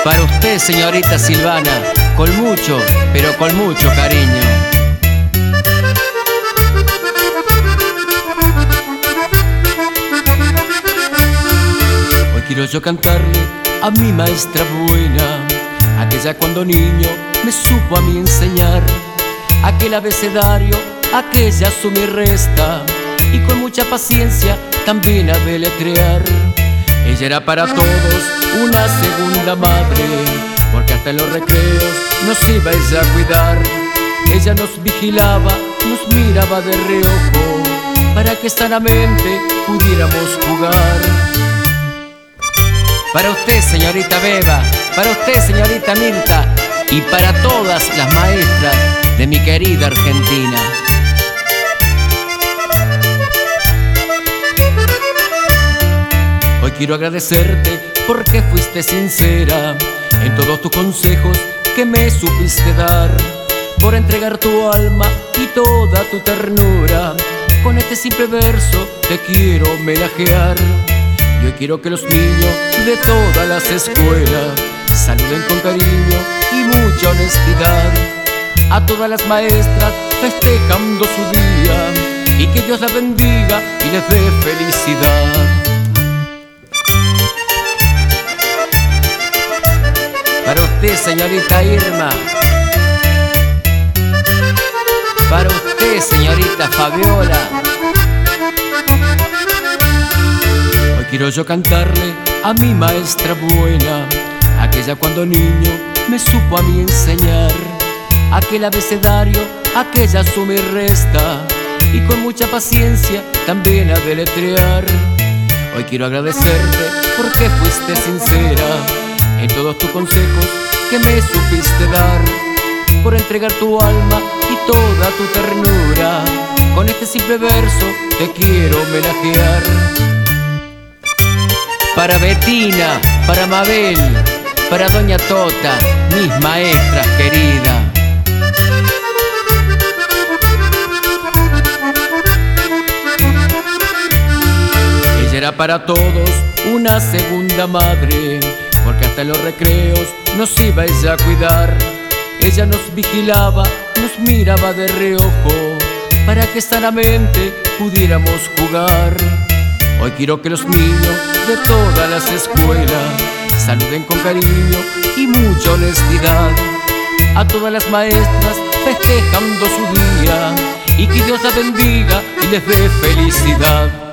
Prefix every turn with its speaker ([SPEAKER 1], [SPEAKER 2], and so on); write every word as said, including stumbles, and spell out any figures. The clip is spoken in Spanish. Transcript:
[SPEAKER 1] Para usted, señorita Silvana, con mucho, pero con mucho cariño. Hoy quiero yo cantarle a mi maestra buena, aquella cuando niño me supo a mí enseñar aquel abecedario, aquella suma y resta, y con mucha paciencia también a deletrear. Ella era para todos una segunda madre, porque hasta en los recreos nos iba ella a cuidar. Ella nos vigilaba, nos miraba de reojo, para que sanamente pudiéramos jugar. Para usted, señorita Beba, para usted, señorita Mirta, y para todas las maestras de mi querida Argentina. Hoy quiero agradecerte porque fuiste sincera en todos tus consejos que me supiste dar, por entregar tu alma y toda tu ternura. Con este simple verso te quiero homenajear. Y hoy quiero que los niños de todas las escuelas saluden con cariño y mucha honestidad a todas las maestras festejando su día, y que Dios las bendiga y les dé felicidad. Para usted, señorita Irma, para usted, señorita Fabiola, hoy quiero yo cantarle a mi maestra buena, aquella cuando niño me supo a mí enseñar aquel abecedario, aquella suma y resta, y con mucha paciencia también a deletrear. Hoy quiero agradecerte porque fuiste sincera en todos tus consejos que me supiste dar, por entregar tu alma y toda tu ternura. Con este simple verso te quiero homenajear. Para Betina, para Mabel, para Doña Tota, mis maestras queridas. Ella era para todos una segunda madre, porque hasta en los recreos nos iba ella a cuidar. Ella nos vigilaba, nos miraba de reojo, para que sanamente pudiéramos jugar. Hoy quiero que los niños de todas las escuelas saluden con cariño y mucha honestidad a todas las maestras festejando su día, y que Dios las bendiga y les dé felicidad.